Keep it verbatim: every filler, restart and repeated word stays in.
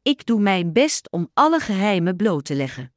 Ik doe mijn best om alle geheimen bloot te leggen.